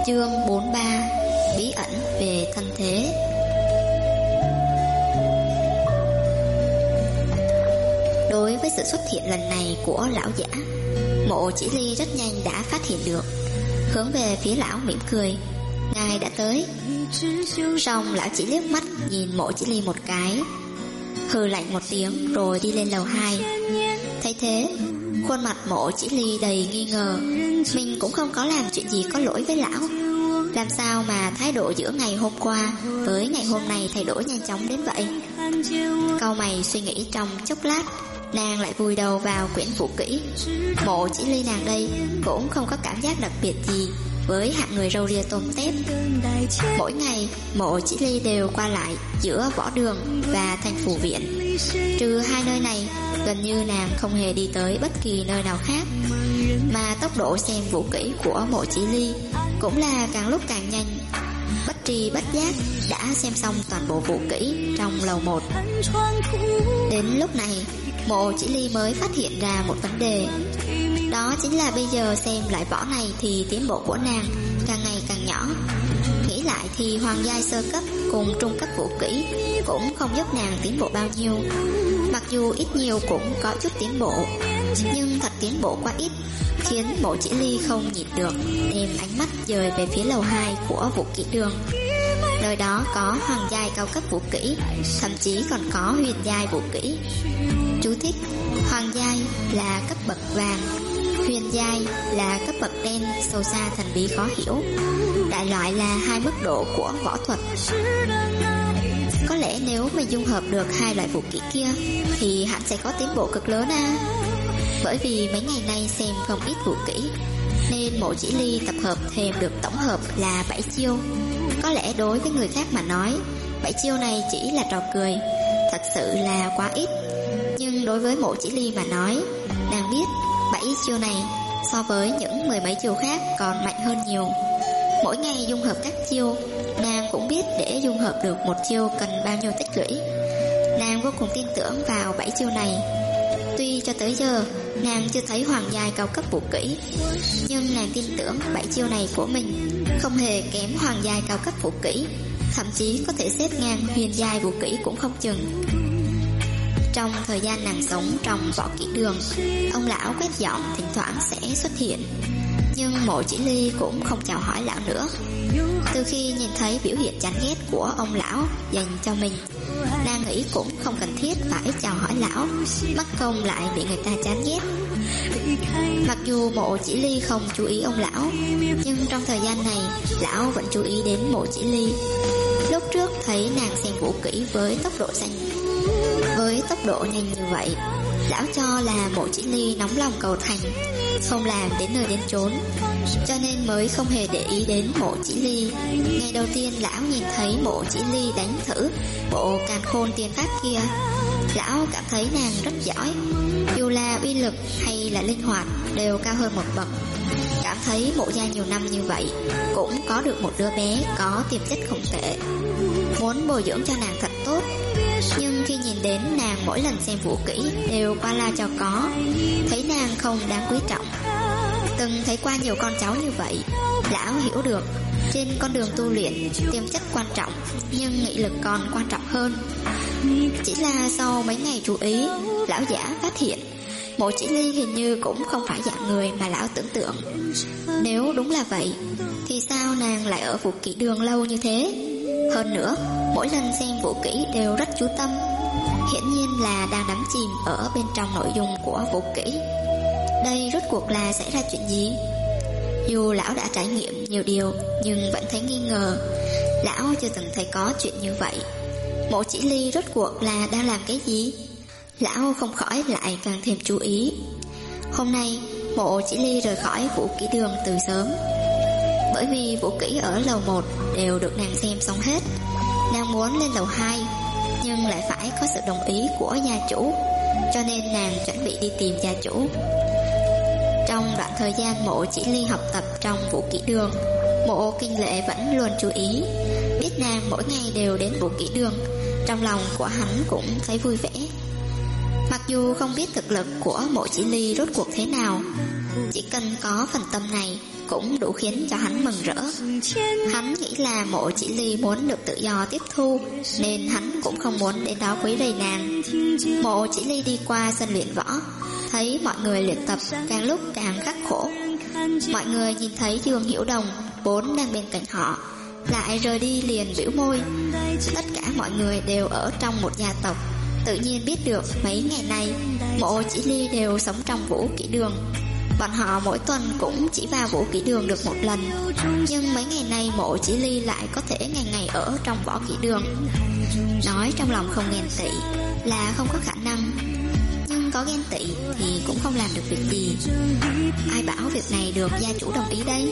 Chương 43: Bí ẩn về thân thế. Đối với sự xuất hiện lần này của lão giả, Mộ Chỉ Ly rất nhanh đã phát hiện được, hướng về phía lão mỉm cười: ngài đã tới. Xong lão chỉ liếc mắt nhìn Mộ Chỉ Ly một cái, hừ lạnh một tiếng rồi đi lên lầu 2. Thấy thế, khuôn mặt Mộ Chỉ Ly đầy nghi ngờ, mình cũng không có làm chuyện gì có lỗi với lão. Làm sao mà thái độ giữa ngày hôm qua với ngày hôm nay thay đổi nhanh chóng đến vậy? Cau mày suy nghĩ trong chốc lát, nàng lại vùi đầu vào quyển vũ kỹ. Mộ Chỉ Ly nàng đây cũng không có cảm giác đặc biệt gì với hạng người râu ria tôm tép. Mỗi ngày Mộ Chỉ Ly đều qua lại giữa Võ Đường và Thành Phủ Viện. Trừ hai nơi này, gần như nàng không hề đi tới bất kỳ nơi nào khác. Mà tốc độ xem vũ kỹ của Mộ Chỉ Ly cũng là càng lúc càng nhanh. Bất tri bất giác đã xem xong toàn bộ vũ kỹ trong lầu 1. Đến lúc này, Mộ Chỉ Ly mới phát hiện ra một vấn đề. Đó chính là bây giờ xem lại võ này thì tiến bộ của nàng càng ngày càng nhỏ. Nghĩ lại thì hoàng giai sơ cấp cùng trung cấp vũ kỹ cũng không giúp nàng tiến bộ bao nhiêu. Mặc dù ít nhiều cũng có chút tiến bộ, nhưng thật tiến bộ quá ít, khiến Mộ Chỉ Ly không nhịn được đem ánh mắt dời về phía lầu 2 của vũ kỹ đường. Nơi đó có hoàng giai cao cấp vũ kỹ, thậm chí còn có huyền giai vũ kỹ. Chú thích: hoàng giai là cấp bậc vàng, huyền giai là cấp bậc đen sâu xa thần bí khó hiểu. Đại loại là hai mức độ của võ thuật. Có lẽ nếu mình dung hợp được hai loại vũ kỹ kia thì hẳn sẽ có tiến bộ cực lớn à. Bởi vì mấy ngày nay xem không ít vũ kỹ, nên Mộ Chỉ Ly tập hợp thêm được tổng hợp là 7 chiêu. Có lẽ đối với người khác mà nói, 7 chiêu này chỉ là trò cười, thật sự là quá ít. Nhưng đối với Mộ Chỉ Ly mà nói, nàng biết 7 chiêu này so với những mười mấy chiêu khác còn mạnh hơn nhiều. Mỗi ngày dung hợp các chiêu, nàng cũng biết để dung hợp được một chiêu cần bao nhiêu tích lũy. Nàng vô cùng tin tưởng vào 7 chiêu này. Tuy cho tới giờ nàng chưa thấy hoàng giai cao cấp vũ kỹ, nhưng nàng tin tưởng 7 chiêu này của mình không hề kém hoàng giai cao cấp vũ kỹ, thậm chí có thể xếp ngang huyền giai vũ kỹ cũng không chừng. Trong thời gian nàng sống trong võ kỹ đường, ông lão quét dọn thỉnh thoảng sẽ xuất hiện, nhưng Mộ Chỉ Ly cũng không chào hỏi lão nữa. Từ khi nhìn thấy biểu hiện chán ghét của ông lão dành cho mình, nàng nghĩ cũng không cần thiết phải chào hỏi lão, mắc công lại bị người ta chán ghét. Mặc dù Mộ Chỉ Ly không chú ý ông lão, nhưng trong thời gian này lão vẫn chú ý đến Mộ Chỉ Ly. Lúc trước thấy nàng xem vũ kỹ với tốc độ nhanh như vậy, lão cho là Mộ Chỉ Ly nóng lòng cầu thành, không làm đến nơi đến chốn, cho nên mới không hề để ý đến Mộ Chỉ Ly. Ngày đầu tiên lão nhìn thấy Mộ Chỉ Ly đánh thử bộ càn khôn tiên pháp kia, lão cảm thấy nàng rất giỏi, dù là uy lực hay là linh hoạt đều cao hơn một bậc. Cảm thấy Mộ gia nhiều năm như vậy cũng có được một đứa bé có tiềm chất không tệ, muốn bồi dưỡng cho nàng thật tốt. Nhưng khi nhìn đến nàng mỗi lần xem vũ kỹ đều qua la cho có, thấy nàng không đáng quý trọng. Từng thấy qua nhiều con cháu như vậy, lão hiểu được trên con đường tu luyện tiềm chất quan trọng, nhưng nghị lực còn quan trọng hơn. Chỉ là sau mấy ngày chú ý, lão giả phát hiện Mộ Chỉ Ly hình như cũng không phải dạng người mà lão tưởng tượng. Nếu đúng là vậy, thì sao nàng lại ở vũ kỹ đường lâu như thế? Hơn nữa, mỗi lần xem vũ kỹ đều rất chú tâm, hiển nhiên là đang đắm chìm ở bên trong nội dung của vũ kỹ. Đây rốt cuộc là xảy ra chuyện gì? Dù lão đã trải nghiệm nhiều điều, nhưng vẫn thấy nghi ngờ. Lão chưa từng thấy có chuyện như vậy. Mộ Chỉ Ly rốt cuộc là đang làm cái gì? Lão không khỏi lại càng thêm chú ý. Hôm nay Mộ Chỉ Ly rời khỏi vũ kỹ đường từ sớm, bởi vì vũ kỹ ở lầu 1 đều được nàng xem xong hết. Nàng muốn lên lầu 2, nhưng lại phải có sự đồng ý của gia chủ, cho nên nàng chuẩn bị đi tìm gia chủ. Trong đoạn thời gian Mộ Chỉ Ly học tập trong vũ kỹ đường, Mộ Kinh Lệ vẫn luôn chú ý. Biết nàng mỗi ngày đều đến vũ kỹ đường, trong lòng của hắn cũng thấy vui vẻ. Mặc dù không biết thực lực của Mộ Chỉ Ly rốt cuộc thế nào, chỉ cần có phần tâm này, cũng đủ khiến cho hắn mừng rỡ. Hắn nghĩ là Mộ Chỉ Ly muốn được tự do tiếp thu, nên hắn cũng không muốn đến đó quấy rầy nàng. Mộ Chỉ Ly đi qua sân luyện võ, thấy mọi người luyện tập càng lúc càng khắc khổ. Mọi người nhìn thấy Dương Hiểu Đồng vốn đang bên cạnh họ lại rời đi liền bĩu môi. Tất cả mọi người đều ở trong một gia tộc, tự nhiên biết được mấy ngày nay Mộ Chỉ Ly đều sống trong Vũ Kỹ Đường. Bọn họ mỗi tuần cũng chỉ vào Vũ Kỹ Đường được một lần, nhưng mấy ngày nay Mộ Chỉ Ly lại có thể ngày ngày ở trong Võ Kỹ Đường. Nói trong lòng không ghen tị là không có khả năng, nhưng có ghen tị thì cũng không làm được việc gì. Ai bảo việc này được gia chủ đồng ý đây?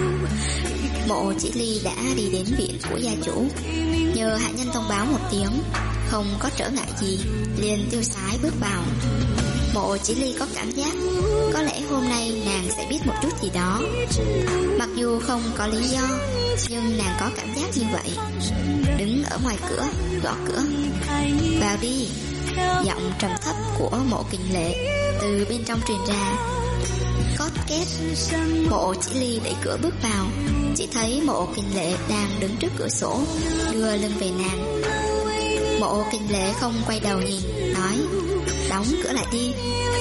Mộ Chỉ Ly đã đi đến viện của gia chủ, nhờ hạ nhân thông báo một tiếng, không có trở ngại gì, liền tiêu sái bước vào. Mộ Chỉ Ly có cảm giác có lẽ hôm nay nàng sẽ biết một chút gì đó. Mặc dù không có lý do, nhưng nàng có cảm giác như vậy. Đứng ở ngoài cửa, gõ cửa. Vào đi. Giọng trầm thấp của Mộ Kình Lệ từ bên trong truyền ra. Cót két. Mộ Chỉ Ly đẩy cửa bước vào, chỉ thấy Mộ Kình Lệ đang đứng trước cửa sổ, đưa lưng về nàng. Mộ Kình Lệ không quay đầu nhìn, nói: đóng cửa lại đi.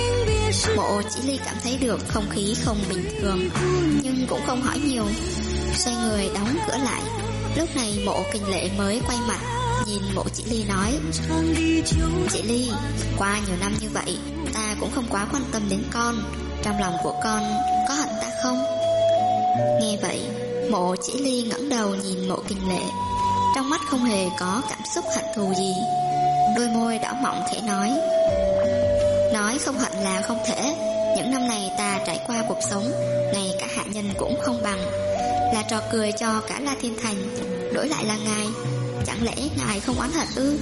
Mộ Chỉ Ly cảm thấy được không khí không bình thường, nhưng cũng không hỏi nhiều, xoay người đóng cửa lại. Lúc này Mộ Kình Lệ mới quay mặt nhìn Mộ Chỉ Ly nói: Chỉ Ly, qua nhiều năm như vậy, ta cũng không quá quan tâm đến con. Trong lòng của con có hận ta không? Nghe vậy, Mộ Chỉ Ly ngẩng đầu nhìn Mộ Kình Lệ, trong mắt không hề có cảm xúc hận thù gì. Đôi môi đỏ mọng khẽ nói không hận là không thể. Những năm này ta trải qua cuộc sống, ngay cả hạ nhân cũng không bằng, là trò cười cho cả La Thiên Thành. Đổi lại là ngài, chẳng lẽ ngài không oán hận ư?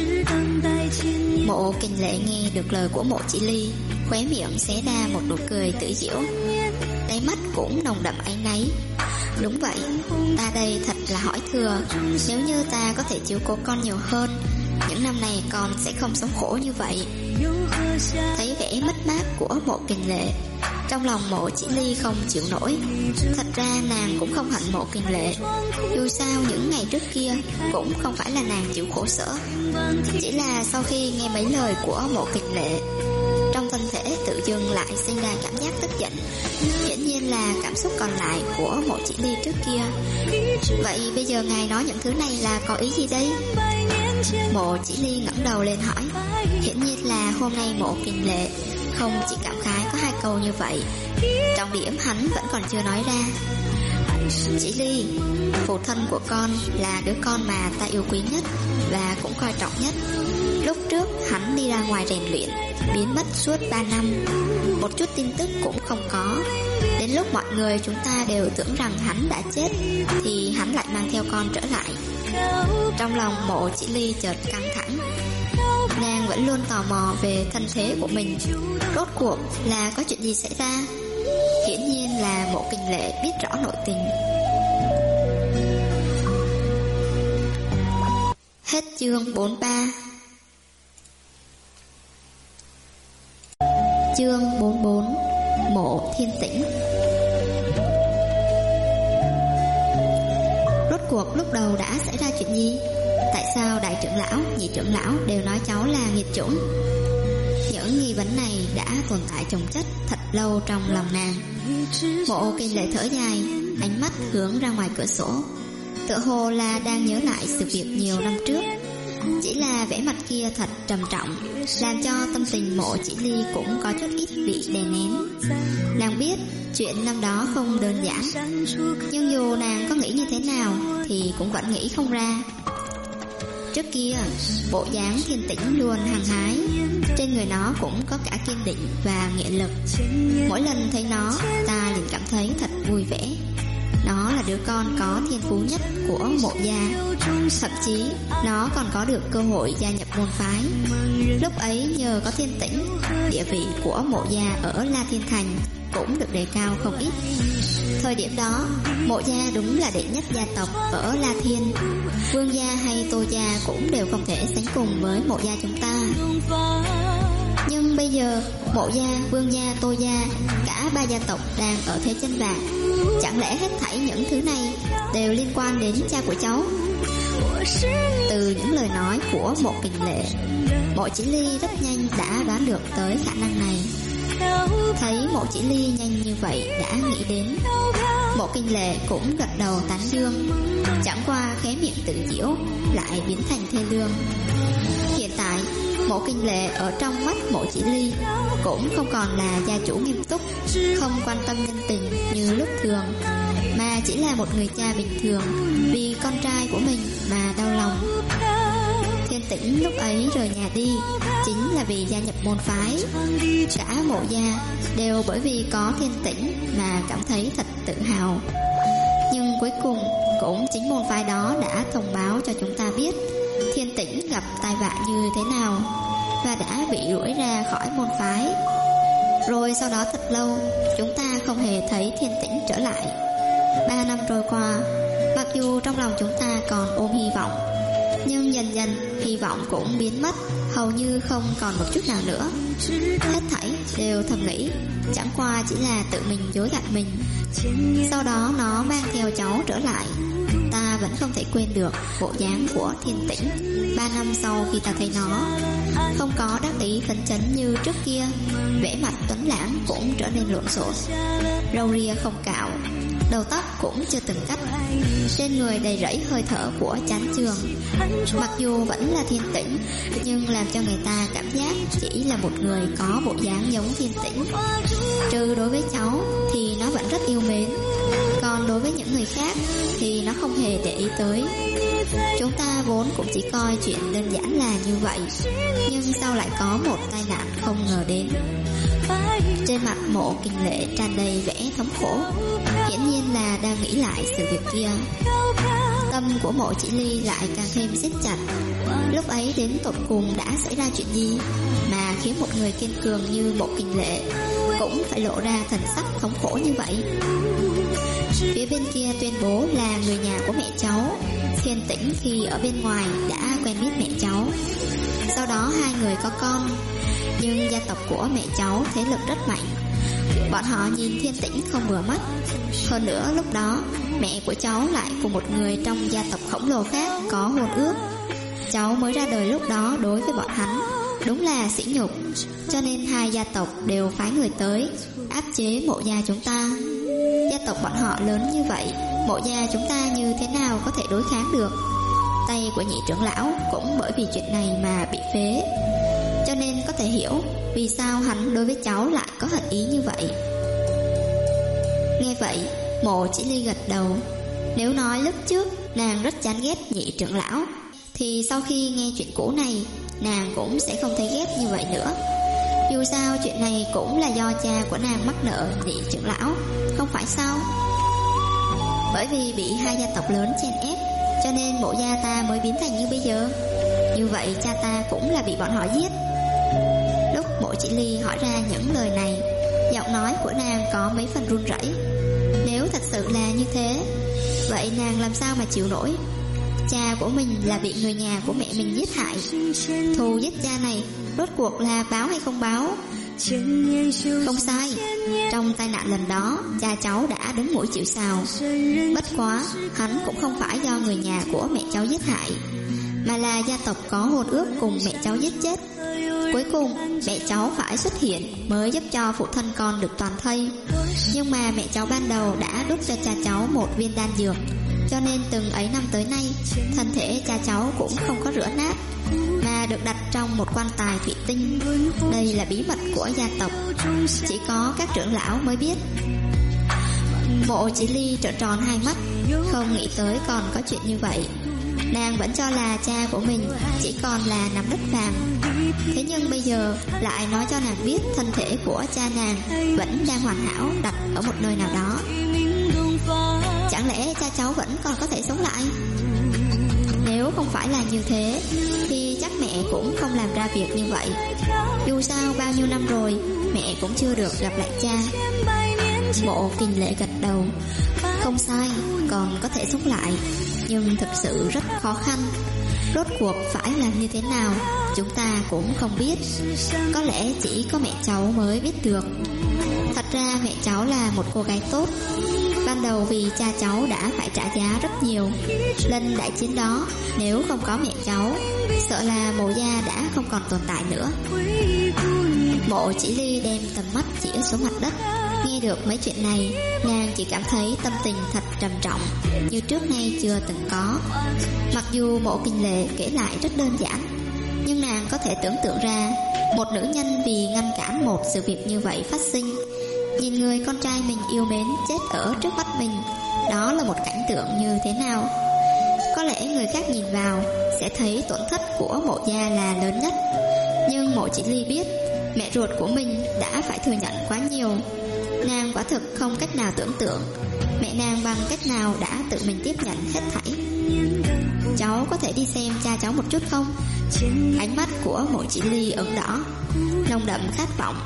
Mộ Kình Lệ nghe được lời của Mộ Chỉ Ly, khóe miệng xé ra một nụ cười tự giễu, đáy mắt cũng nồng đậm áy náy. Đúng vậy, ta đây thật là hỏi thừa. Nếu như ta có thể chiếu cố con nhiều hơn, những năm này con sẽ không sống khổ như vậy. Thấy vẻ mất mát của Mộ Kình Lệ, trong lòng Mộ Chỉ Ly không chịu nổi. Thật ra nàng cũng không hận Mộ Kình Lệ, dù sao những ngày trước kia cũng không phải là nàng chịu khổ sở. Chỉ là sau khi nghe mấy lời của Mộ Kình Lệ, trong thân thể tự dưng lại sinh ra cảm giác tức giận. Hiển nhiên là cảm xúc còn lại của Mộ Chỉ Ly trước kia. Vậy bây giờ ngài nói những thứ này là có ý gì đây? Mộ Chỉ Ly ngẩng đầu lên hỏi. Hiển nhiên là hôm nay Mộ Kình Lệ không chỉ cảm khái có 2 câu như vậy, trọng điểm hắn vẫn còn chưa nói ra. Chỉ Ly, phụ thân của con là đứa con mà ta yêu quý nhất và cũng coi trọng nhất. Lúc trước hắn đi ra ngoài rèn luyện, biến mất suốt 3 năm, một chút tin tức cũng không có. Đến lúc mọi người chúng ta đều tưởng rằng hắn đã chết, thì hắn lại mang theo con trở lại. Trong lòng Mộ Chỉ Ly chợt căng thẳng. Nàng vẫn luôn tò mò về thân thế của mình, rốt cuộc là có chuyện gì xảy ra. Hiển nhiên là Mộ Kình Lệ biết rõ nội tình. Hết chương 43. Chương 44. Mộ Thiên Tĩnh. Rốt cuộc lúc đầu đã xảy ra chuyện gì? Tại sao đại trưởng lão, nhị trưởng lão đều nói cháu là nghiệt chủng? Những nghi vấn này đã tồn tại chồng chất thật lâu trong lòng nàng. Mộ Kình Lệ thở dài, ánh mắt hướng ra ngoài cửa sổ, tựa hồ là đang nhớ lại sự việc nhiều năm trước. Chỉ là vẻ mặt kia thật trầm trọng, làm cho tâm tình Mộ Chỉ Ly cũng có chút ít bị đè nén. Nàng biết chuyện năm đó không đơn giản, nhưng dù nàng có nghĩ như thế nào thì cũng vẫn nghĩ không ra. Trước kia, bộ dáng Thiên Tĩnh luôn hăng hái, trên người nó cũng có cả kiên định và nghị lực. Mỗi lần thấy nó, ta liền cảm thấy thật vui vẻ. Nó là đứa con có thiên phú nhất của Mộ gia, thậm chí nó còn có được cơ hội gia nhập môn phái. Lúc ấy nhờ có Thiên Tĩnh, địa vị của Mộ gia ở La Thiên Thành cũng được đề cao không ít. Thời điểm đó, Mộ gia đúng là đệ nhất gia tộc ở La Thiên. Vương gia hay Tô gia cũng đều không thể sánh cùng với Mộ gia chúng ta. Nhưng bây giờ Mộ gia, Vương gia, Tô gia, cả ba gia tộc đang ở thế chân vạc. Chẳng lẽ hết thảy những thứ này đều liên quan đến cha của cháu? Từ những lời nói của Mộ Kình Lệ, Mộ Chỉ Ly rất nhanh đã đoán được tới khả năng này. Thấy Mộ Chỉ Ly nhanh như vậy đã nghĩ đến, Mộ Kình Lệ cũng gật đầu tán dương. Chẳng qua khóe miệng tự giễu lại biến thành thê lương. Hiện tại Mộ Kình Lệ ở trong mắt Mộ Chỉ Ly cũng không còn là gia chủ nghiêm túc, không quan tâm nhân tình như lúc thường, mà chỉ là một người cha bình thường vì con trai của mình mà đau lòng. Thiên Tĩnh lúc ấy rời nhà đi chính là vì gia nhập môn phái. Cả Mộ gia đều bởi vì có Thiên Tĩnh mà cảm thấy thật tự hào. Nhưng cuối cùng cũng chính môn phái đó đã thông báo cho chúng ta biết Thiên Tĩnh gặp tai vạ như thế nào và đã bị đuổi ra khỏi môn phái. Rồi sau đó thật lâu chúng ta không hề thấy Thiên Tĩnh trở lại. 3 năm trôi qua, mặc dù trong lòng chúng ta còn ôm hy vọng, nhưng dần dần hy vọng cũng biến mất, hầu như không còn một chút nào nữa. Hết thảy đều thầm nghĩ chẳng qua chỉ là tự mình dối gạt mình. Sau đó nó mang theo cháu trở lại. Ta vẫn không thể quên được bộ dáng của Thiên Tĩnh 3 năm sau khi ta thấy nó. Không có đắc ý phấn chấn như trước kia, vẻ mặt tuấn lãng cũng trở nên lộn xộn. Râu ria không cạo, đầu tóc cũng chưa từng cắt, trên người đầy rẫy hơi thở của chán chường. Mặc dù vẫn là Thiên Tĩnh, nhưng làm cho người ta cảm giác chỉ là một người có bộ dáng giống Thiên Tĩnh. Trừ đối với cháu thì nó vẫn rất yêu mến, còn đối với những người khác thì nó không hề để ý tới. Chúng ta vốn cũng chỉ coi chuyện đơn giản là như vậy, nhưng sau lại có một tai nạn không ngờ đến. Trên mặt Mộ Kình Lệ tràn đầy vẻ thống khổ, hiển nhiên là đang nghĩ lại sự việc kia. Tâm của Mộ Chỉ Ly lại càng thêm siết chặt. Lúc ấy đến tột cùng đã xảy ra chuyện gì mà khiến một người kiên cường như Mộ Kình Lệ cũng phải lộ ra thần sắc thống khổ như vậy? Phía bên kia tuyên bố là người nhà của mẹ cháu. Thiên Tĩnh khi ở bên ngoài đã quen biết mẹ cháu, sau đó hai người có con. Nhưng gia tộc của mẹ cháu thế lực rất mạnh, bọn họ nhìn Thiên Tĩnh không vừa mắt. Hơn nữa lúc đó mẹ của cháu lại cùng một người trong gia tộc khổng lồ khác có hôn ước. Cháu mới ra đời lúc đó đối với bọn hắn đúng là sỉ nhục, cho nên hai gia tộc đều phái người tới áp chế Mộ gia chúng ta. Gia tộc bọn họ lớn như vậy, Mộ gia chúng ta như thế nào có thể đối kháng được? Tay của nhị trưởng lão cũng bởi vì chuyện này mà bị phế, cho nên có thể hiểu vì sao hắn đối với cháu lại có hận ý như vậy. Nghe vậy, Mộ Chỉ Ly gật đầu. Nếu nói lúc trước nàng rất chán ghét nhị trưởng lão, thì sau khi nghe chuyện cũ này, nàng cũng sẽ không thấy ghét như vậy nữa. Dù sao chuyện này cũng là do cha của nàng mắc nợ nhị trưởng lão, không phải sao? Bởi vì bị hai gia tộc lớn chen ép, cho nên Mộ gia ta mới biến thành như bây giờ. Như vậy cha ta cũng là bị bọn họ giết. Lúc Mộ Chỉ Ly hỏi ra những lời này, giọng nói của nàng có mấy phần run rẩy. Nếu thật sự là như thế, vậy nàng làm sao mà chịu nổi? Cha của mình là bị người nhà của mẹ mình giết hại. Thù giết cha này rốt cuộc là báo hay không báo? Không sai, trong tai nạn lần đó cha cháu đã đứng mũi chịu sào. Bất quá hắn cũng không phải do người nhà của mẹ cháu giết hại, mà là gia tộc có hôn ước cùng mẹ cháu giết chết. Cuối cùng mẹ cháu phải xuất hiện mới giúp cho phụ thân con được toàn thây. Nhưng mà mẹ cháu ban đầu đã đút cho cha cháu một viên đan dược, cho nên từng ấy năm tới nay thân thể cha cháu cũng không có rửa nát, mà được đặt trong một quan tài thủy tinh. Đây là bí mật của gia tộc, chỉ có các trưởng lão mới biết. Mộ Chỉ Ly trợn tròn hai mắt, không nghĩ tới còn có chuyện như vậy. Nàng vẫn cho là cha của mình chỉ còn là nắm đất vàng, thế nhưng bây giờ lại nói cho nàng biết thân thể của cha nàng vẫn đang hoàn hảo đặt ở một nơi nào đó. Chẳng lẽ cha cháu vẫn còn có thể sống lại? Nếu không phải là như thế thì chắc mẹ cũng không làm ra việc như vậy. Dù sao bao nhiêu năm rồi mẹ cũng chưa được gặp lại cha. Mộ Kình Lệ gật đầu. Không sai, còn có thể sống lại, nhưng thực sự rất khó khăn. Rốt cuộc phải làm như thế nào chúng ta cũng không biết. Có lẽ chỉ có mẹ cháu mới biết được. Thật ra mẹ cháu là một cô gái tốt. Ban đầu vì cha cháu đã phải trả giá rất nhiều. Lần đại chiến đó, nếu không có mẹ cháu, sợ là mộ gia đã không còn tồn tại nữa. Mộ Chỉ Ly đem tầm mắt chĩa xuống mặt đất. Nghe được mấy chuyện này, nàng chỉ cảm thấy tâm tình thật trầm trọng, như trước nay chưa từng có. Mặc dù Mộ Kình Lệ kể lại rất đơn giản, nhưng nàng có thể tưởng tượng ra một nữ nhân vì ngăn cản một sự việc như vậy phát sinh, nhìn người con trai mình yêu mến chết ở trước mắt mình, đó là một cảnh tượng như thế nào. Có lẽ người khác nhìn vào sẽ thấy tổn thất của Mộ gia là lớn nhất, nhưng Mộ Chỉ Ly biết mẹ ruột của mình đã phải thừa nhận quá nhiều. Nàng quả thực không cách nào tưởng tượng mẹ nàng bằng cách nào đã tự mình tiếp nhận hết thảy. Cháu có thể đi xem cha cháu một chút không? Ánh mắt của Mộ Chỉ Ly ửng đỏ, nồng đậm khát vọng.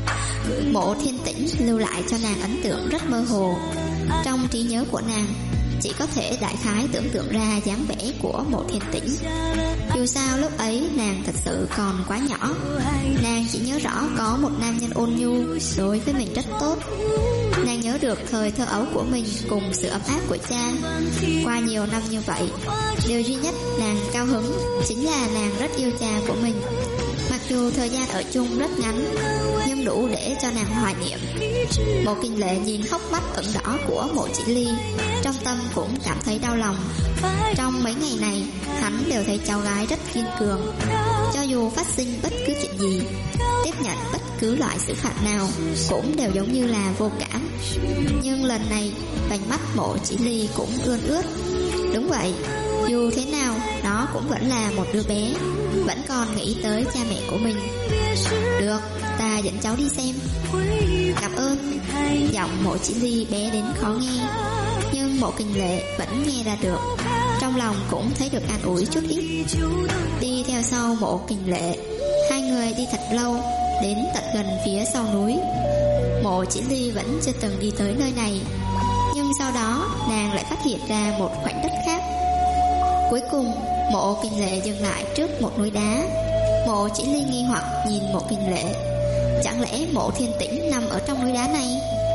Mộ Thiên Tĩnh lưu lại cho nàng ấn tượng rất mơ hồ. Trong trí nhớ của nàng chỉ có thể đại khái tưởng tượng ra dáng vẻ của Mộ Thiên Tĩnh. Dù sao lúc ấy nàng thật sự còn quá nhỏ. Nàng chỉ nhớ rõ có một nam nhân ôn nhu đối với mình rất tốt. Nàng nhớ được thời thơ ấu của mình cùng sự ấm áp của cha. Qua nhiều năm như vậy, điều duy nhất nàng cao hứng chính là nàng rất yêu cha của mình. Mặc dù thời gian ở chung rất ngắn, nhưng đủ để cho nàng hoài niệm. Mộ Kình Lệ nhìn hốc mắt ửng đỏ của Mộ Chỉ Ly, trong tâm cũng cảm thấy đau lòng. Trong mấy ngày này, hắn đều thấy cháu gái rất kiên cường. Cho dù phát sinh bất cứ chuyện gì, tiếp nhận bất cứ loại xử phạt nào cũng đều giống như là vô cảm. Nhưng lần này, vành mắt Mộ Chỉ Ly cũng ươn ướt. Đúng vậy, dù thế nào nó cũng vẫn là một đứa bé, vẫn còn nghĩ tới cha mẹ của mình. Được, ta dẫn cháu đi xem. Cảm ơn. Giọng Mộ Chỉ Ly bé đến khó nghe, nhưng Mộ Kình Lệ vẫn nghe ra được. Trong lòng cũng thấy được an ủi chút ít. Đi theo sau Mộ Kình Lệ, hai người đi thật lâu, đến tận gần phía sau núi. Mộ Chỉ Ly vẫn chưa từng đi tới nơi này, nhưng sau đó nàng lại phát hiện ra một khoảnh đất khác. Cuối cùng Mộ Kình Lệ dừng lại trước một núi đá. Mộ Chỉ Ly nghi hoặc nhìn Mộ Kình Lệ. Chẳng lẽ Mộ Thiên Tĩnh nằm ở trong núi đá này?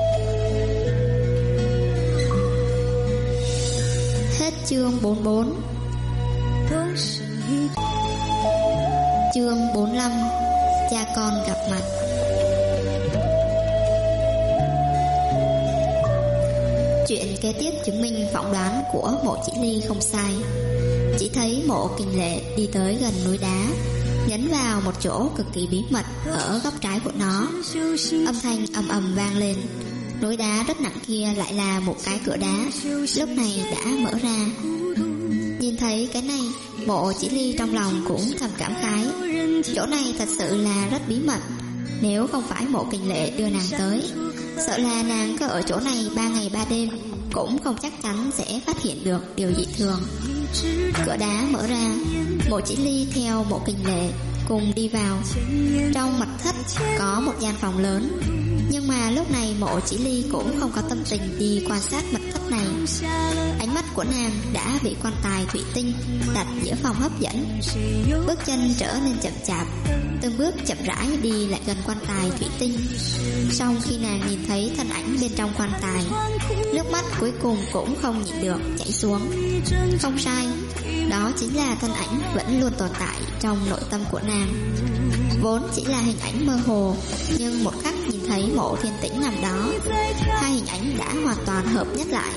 Hết chương 44. Chương 45. Cha con gặp mặt. Chuyện kế tiếp chứng minh phỏng đoán của Mộ Chỉ Ly không sai. Chỉ thấy Mộ Kình Lệ đi tới gần núi đá, nhấn vào một chỗ cực kỳ bí mật ở góc trái của nó. Âm thanh ầm ầm vang lên. Núi đá rất nặng kia lại là một cái cửa đá, lúc này đã mở ra. Nhìn thấy cái này, Mộ Chỉ Ly trong lòng cũng thầm cảm khái. Chỗ này thật sự là rất bí mật. Nếu không phải Mộ Kình Lệ đưa nàng tới, sợ là nàng có ở chỗ này 3 ngày 3 đêm cũng không chắc chắn sẽ phát hiện được điều dị thường. Cửa đá mở ra, Mộ Chỉ Ly theo Mộ Kình Lệ cùng đi vào. Trong mật thất có một gian phòng lớn, nhưng mà lúc này Mộ Chỉ Ly cũng không có tâm tình đi quan sát mật thất này. Ánh mắt của nàng đã bị quan tài thủy tinh đặt giữa phòng hấp dẫn. Bước chân trở nên chậm chạp, từng bước chậm rãi đi lại gần quan tài thủy tinh. Sau khi nàng nhìn thấy thân ảnh bên trong quan tài, nước mắt cuối cùng cũng không nhịn được chảy xuống. Không sai, đó chính là thân ảnh vẫn luôn tồn tại trong nội tâm của nàng. Vốn chỉ là hình ảnh mơ hồ, nhưng một khắc nhìn thấy Mộ Thiên Tĩnh nằm đó, hai hình ảnh đã hoàn toàn hợp nhất lại.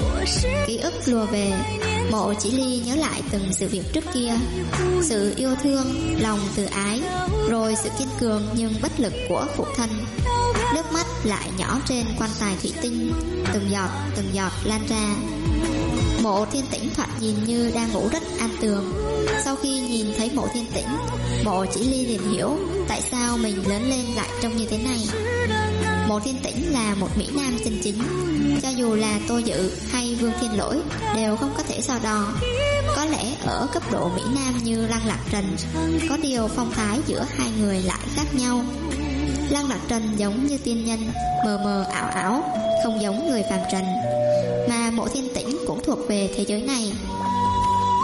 Ký ức lùa về, Mộ Chỉ Ly nhớ lại từng sự việc trước kia, sự yêu thương, lòng từ ái, rồi sự kiên cường nhưng bất lực của phụ thân. Nước mắt lại nhỏ trên quan tài thủy tinh, từng giọt lan ra. Mộ Thiên Tĩnh thoạt nhìn như đang ngủ rất an tường. Sau khi nhìn thấy Mộ Thiên Tĩnh, Mộ Chỉ Ly liền hiểu tại sao mình lớn lên lại trông như thế này. Mộ Thiên Tĩnh là một mỹ nam chân chính, cho dù là Tô Dự hay Vương Thiên Lỗi đều không có thể so đo. Có lẽ ở cấp độ mỹ nam như Lăng Lạc Trần, có điều phong thái giữa hai người lại khác nhau. Lăng Lạc Trần giống như tiên nhân, mờ mờ ảo ảo, không giống người phàm trần, mà Mộ Thiên Tĩnh cũng thuộc về thế giới này.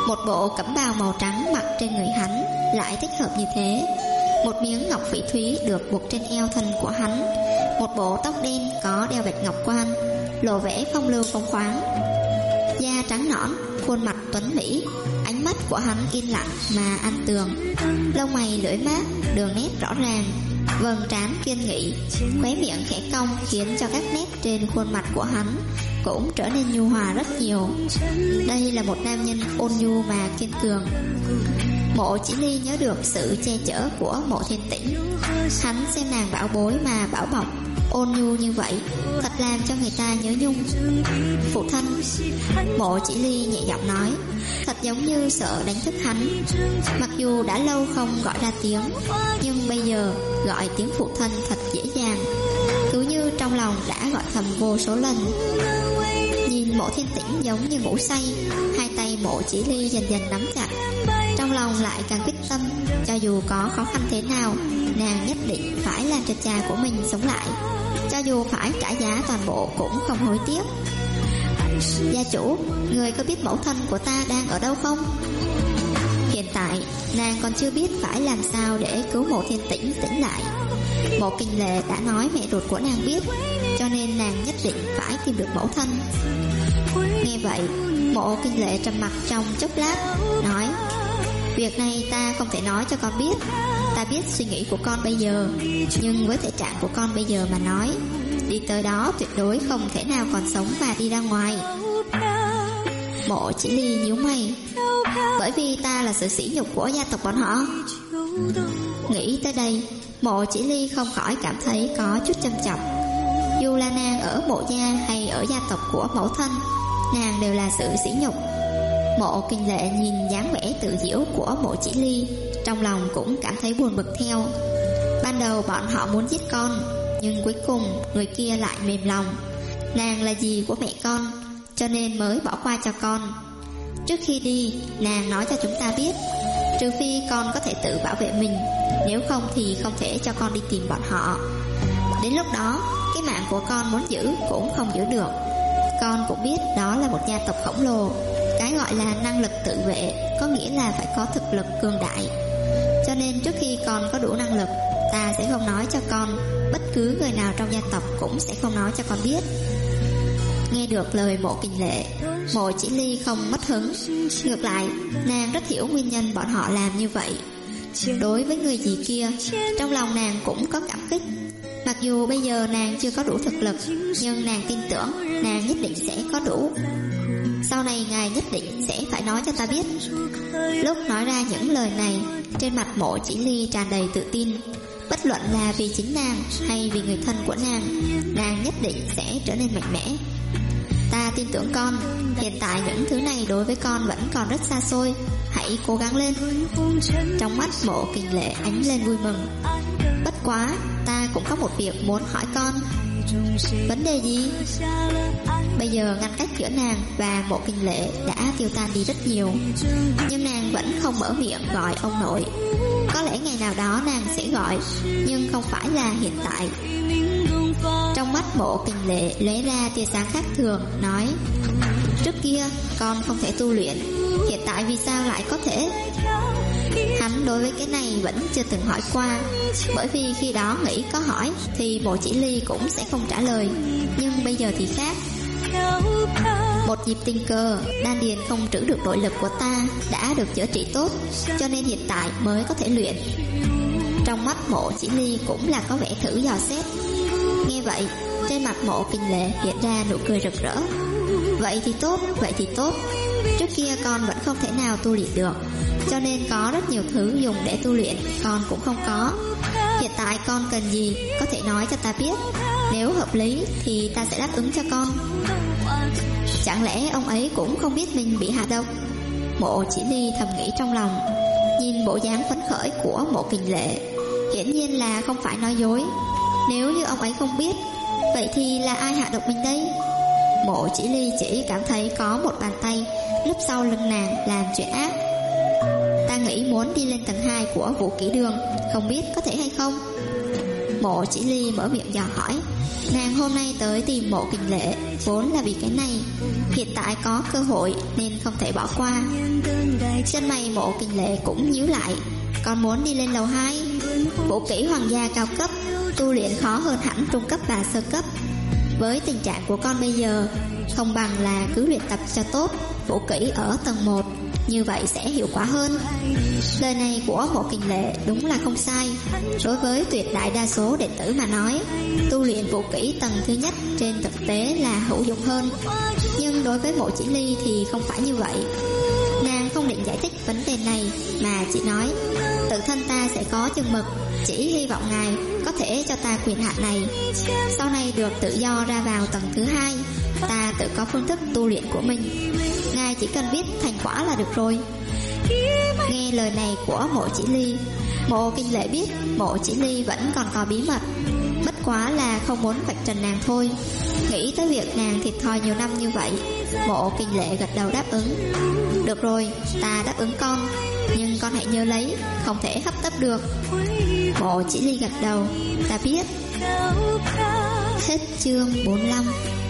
Một bộ cẩm bào màu trắng mặc trên người hắn lại thích hợp như thế. Một miếng ngọc phỉ thúy được buộc trên eo thân của hắn. Một bộ tóc đen có đeo bạch ngọc quan, lộ vẻ phong lưu phóng khoáng. Da trắng nõn, khuôn mặt tuấn mỹ. Ánh mắt của hắn yên lặng mà ăn tường. Lông mày lưỡi mát, đường nét rõ ràng, vầng trán kiên nghị, khóe miệng khẽ cong khiến cho các nét trên khuôn mặt của hắn cũng trở nên nhu hòa rất nhiều. Đây là một nam nhân ôn nhu mà kiên cường. Mộ Chỉ Ly nhớ được sự che chở của Mộ Thiên Tĩnh. Hắn xem nàng bảo bối mà bảo bọc, ôn nhu như vậy, thật làm cho người ta nhớ nhung. Phụ thân. Mộ Chỉ Ly nhẹ giọng nói, thật giống như sợ đánh thức hắn. Mặc dù đã lâu không gọi ra tiếng, nhưng bây giờ gọi tiếng phụ thân thật dễ dàng, cứ như trong lòng đã gọi thầm vô số lần. Nhìn Mộ Thiên Tĩnh giống như ngủ say, hai tay Mộ Chỉ Ly dần dần nắm chặt. Trong lòng lại càng quyết tâm, cho dù có khó khăn thế nào, nàng nhất định phải làm cho cha của mình sống lại, cho dù phải trả giá toàn bộ cũng không hối tiếc. Gia chủ, người có biết mẫu thân của ta đang ở đâu không? Hiện tại nàng còn chưa biết phải làm sao để cứu Mộ Thiên Tĩnh tỉnh lại. Mộ Kinh Lệ đã nói mẹ ruột của nàng biết, cho nên nàng nhất định phải tìm được mẫu thân. Nghe vậy, Mộ Kinh Lệ trầm mặc trong chốc lát, nói, việc này ta không thể nói cho con biết. Ta biết suy nghĩ của con bây giờ, nhưng với thể trạng của con bây giờ mà nói, đi tới đó tuyệt đối không thể nào còn sống và đi ra ngoài. Mộ Chỉ Ly nhíu mày, bởi vì ta là sự sỉ nhục của gia tộc bọn họ. Nghĩ tới đây, Mộ Chỉ Ly không khỏi cảm thấy có chút châm chọc. Dù là nàng ở Mộ gia hay ở gia tộc của mẫu thân, nàng đều là sự sỉ nhục. Mộ Kinh Lệ nhìn dáng vẻ tự giễu của Mộ Chỉ Ly, trong lòng cũng cảm thấy buồn bực theo. Ban đầu bọn họ muốn giết con, nhưng cuối cùng người kia lại mềm lòng. Nàng là dì của mẹ con, cho nên mới bỏ qua cho con. Trước khi đi, nàng nói cho chúng ta biết, trừ phi con có thể tự bảo vệ mình, nếu không thì không thể cho con đi tìm bọn họ. Đến lúc đó, cái mạng của con muốn giữ cũng không giữ được. Con cũng biết đó là một gia tộc khổng lồ. Cái gọi là năng lực tự vệ có nghĩa là phải có thực lực cường đại. Cho nên trước khi con có đủ năng lực, ta sẽ không nói cho con. Bất cứ người nào trong gia tộc cũng sẽ không nói cho con biết. Nghe được lời Mộ Kinh Lệ, Mộ Chỉ Ly không mất hứng. Ngược lại, nàng rất hiểu nguyên nhân bọn họ làm như vậy. Đối với người dì kia, trong lòng nàng cũng có cảm kích. Mặc dù bây giờ nàng chưa có đủ thực lực, nhưng nàng tin tưởng nàng nhất định sẽ có đủ. Sau này ngài nhất định sẽ phải nói cho ta biết. Lúc nói ra những lời này, trên mặt Mộ Chỉ Ly tràn đầy tự tin. Bất luận là vì chính nàng hay vì người thân của nàng, nàng nhất định sẽ trở nên mạnh mẽ. Ta tin tưởng con. Hiện tại những thứ này đối với con vẫn còn rất xa xôi. Hãy cố gắng lên. Trong mắt Mộ Kinh Lệ ánh lên vui mừng. Bất quá, ta cũng có một việc muốn hỏi con. Vấn đề gì? Bây giờ ngăn cách giữa nàng và Mộ Kinh Lệ đã tiêu tan đi rất nhiều, nhưng nàng vẫn không mở miệng gọi ông nội. Có lẽ ngày nào đó nàng sẽ gọi, nhưng không phải là hiện tại. Trong mắt Mộ Kinh Lệ lóe ra tia sáng khác thường, nói, trước kia con không thể tu luyện, hiện tại vì sao lại có thể? Hắn đối với cái này vẫn chưa từng hỏi qua, bởi vì khi đó nghĩ có hỏi thì Mộ Chỉ Ly cũng sẽ không trả lời. Nhưng bây giờ thì khác. Một nhịp tình cờ, đan điền không trữ được nội lực của ta đã được chữa trị tốt, cho nên hiện tại mới có thể luyện. Trong mắt Mộ Chỉ Ly cũng là có vẻ thử dò xét. Nghe vậy, trên mặt Mộ Kinh Lệ hiện ra nụ cười rực rỡ. Vậy thì tốt, vậy thì tốt. Trước kia con vẫn không thể nào tu luyện được, cho nên có rất nhiều thứ dùng để tu luyện con cũng không có. Hiện tại con cần gì có thể nói cho ta biết. Nếu hợp lý thì ta sẽ đáp ứng cho con. Chẳng lẽ ông ấy cũng không biết mình bị hạ độc? Mộ Chỉ Ly thầm nghĩ trong lòng. Nhìn bộ dáng phấn khởi của Mộ Kinh Lệ, hiển nhiên là không phải nói dối. Nếu như ông ấy không biết, vậy thì là ai hạ độc mình đây? Mộ Chỉ Ly chỉ cảm thấy có một bàn tay núp sau lưng nàng làm chuyện ác. Ta nghĩ muốn đi lên tầng 2 của Vũ Kỹ Đường, không biết có thể hay không? Mộ Chỉ Ly mở miệng dò hỏi. Nàng hôm nay tới tìm Mộ Kình Lệ vốn là vì cái này, hiện tại có cơ hội nên không thể bỏ qua. Chân mày Mộ Kình Lệ cũng nhíu lại. Con muốn đi lên lầu 2. Vũ kỹ hoàng gia cao cấp, tu luyện khó hơn hẳn trung cấp và sơ cấp. Với tình trạng của con bây giờ, không bằng là cứ luyện tập cho tốt vũ kỹ ở tầng 1, như vậy sẽ hiệu quả hơn. Lời này của Mộ Kình Lệ đúng là không sai. Đối với tuyệt đại đa số đệ tử mà nói, tu luyện vũ kỹ tầng thứ nhất trên thực tế là hữu dụng hơn. Nhưng đối với Mộ Chỉ Ly thì không phải như vậy. Nàng không định giải thích vấn đề này, mà chỉ nói: tự thân ta sẽ có chừng mực, chỉ hy vọng ngài có thể cho ta quyền hạn này. Sau này được tự do ra vào tầng thứ 2, ta tự có phương thức tu luyện của mình. Ngài chỉ cần biết thành quả là được rồi. Nghe lời này của Mộ Chỉ Ly, Mộ Kình Lệ biết Mộ Chỉ Ly vẫn còn có bí mật, bất quá là không muốn vạch trần nàng thôi. Nghĩ tới việc nàng thiệt thòi nhiều năm như vậy, Mộ Kình Lệ gật đầu đáp ứng. Được rồi, ta đáp ứng con, nhưng con hãy nhớ lấy, không thể hấp tấp được. Mộ Chỉ Ly gật đầu. Ta biết. Hết chương 45.